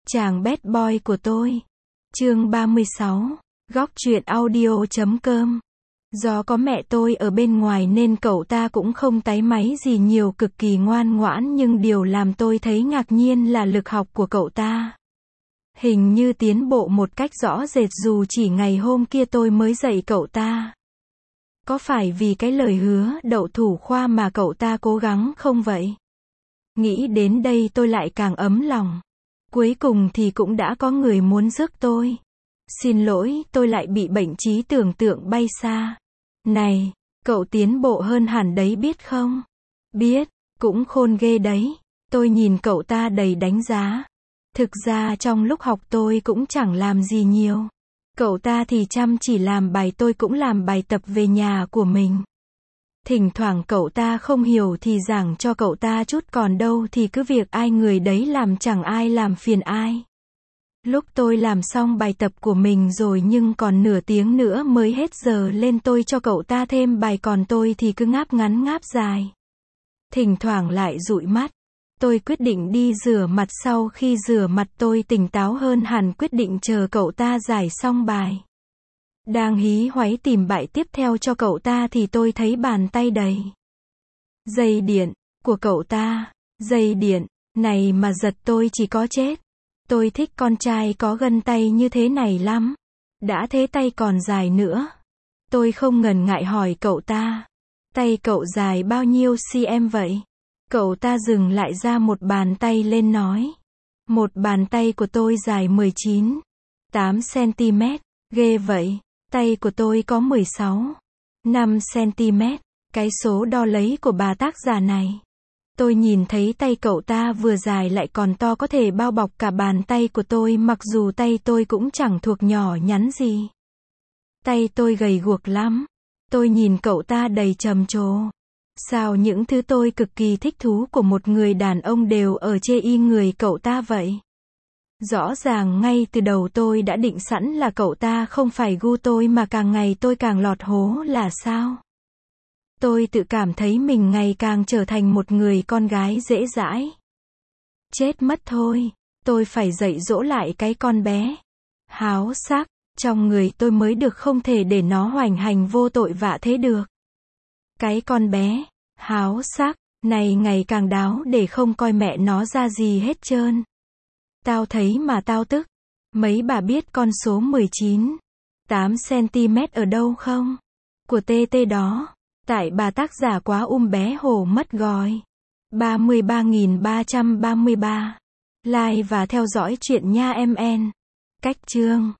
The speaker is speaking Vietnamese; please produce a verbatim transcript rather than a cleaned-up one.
Chàng bad boy của tôi. Chương ba mươi sáu. Góc truyện audio chấm com. Do có mẹ tôi ở bên ngoài nên cậu ta cũng không táy máy gì nhiều, cực kỳ ngoan ngoãn, nhưng điều làm tôi thấy ngạc nhiên là lực học của cậu ta. Hình như tiến bộ một cách rõ rệt dù chỉ ngày hôm kia tôi mới dạy cậu ta. Có phải vì cái lời hứa đậu thủ khoa mà cậu ta cố gắng không vậy? Nghĩ đến đây tôi lại càng ấm lòng. Cuối cùng thì cũng đã có người muốn rước tôi. Xin lỗi, tôi lại bị bệnh trí tưởng tượng bay xa. Này, cậu tiến bộ hơn hẳn đấy biết không? Biết, cũng khôn ghê đấy. Tôi nhìn cậu ta đầy đánh giá. Thực ra trong lúc học tôi cũng chẳng làm gì nhiều. Cậu ta thì chăm chỉ làm bài, tôi cũng làm bài tập về nhà của mình. Thỉnh thoảng cậu ta không hiểu thì giảng cho cậu ta chút, còn đâu thì cứ việc ai người đấy làm, chẳng ai làm phiền ai. Lúc tôi làm xong bài tập của mình rồi nhưng còn nửa tiếng nữa mới hết giờ lên, tôi cho cậu ta thêm bài, còn tôi thì cứ ngáp ngắn ngáp dài. Thỉnh thoảng lại dụi mắt. Tôi quyết định đi rửa mặt. Sau khi rửa mặt tôi tỉnh táo hơn hẳn, quyết định chờ cậu ta giải xong bài. Đang hí hoáy tìm bài tiếp theo cho cậu ta thì tôi thấy bàn tay đầy dây điện của cậu ta. Dây điện này mà giật tôi chỉ có chết. Tôi thích con trai có gân tay như thế này lắm. Đã thế tay còn dài nữa. Tôi không ngần ngại hỏi cậu ta. Tay cậu dài bao nhiêu cm vậy? Cậu ta dừng lại ra một bàn tay lên nói. Một bàn tay của tôi dài mười chín phẩy tám xăng-ti-mét. Ghê vậy. Tay của tôi có mười sáu phẩy năm xăng-ti-mét. Cái số đo lấy của bà tác giả này. Tôi nhìn thấy tay cậu ta vừa dài lại còn to, có thể bao bọc cả bàn tay của tôi, mặc dù tay tôi cũng chẳng thuộc nhỏ nhắn gì. Tay tôi gầy guộc lắm. Tôi nhìn cậu ta đầy trầm trồ. Sao những thứ tôi cực kỳ thích thú của một người đàn ông đều ở chê y người cậu ta vậy? Rõ ràng ngay từ đầu tôi đã định sẵn là cậu ta không phải gu tôi, mà càng ngày tôi càng lọt hố là sao? Tôi tự cảm thấy mình ngày càng trở thành một người con gái dễ dãi. Chết mất thôi, tôi phải dạy dỗ lại cái con bé háo sắc trong người tôi mới được, không thể để nó hoành hành vô tội vạ thế được. Cái con bé háo sắc này ngày càng đáo để không coi mẹ nó ra gì hết trơn. Tao thấy mà tao tức. Mấy bà biết con số mười chín phẩy tám xăng-ti-mét ở đâu không? Của tê tê đó. Tại bà tác giả quá um bé hổ mất gòi. ba mươi ba nghìn ba trăm ba mươi ba. Like và theo dõi chuyện nha em en. Cách chương.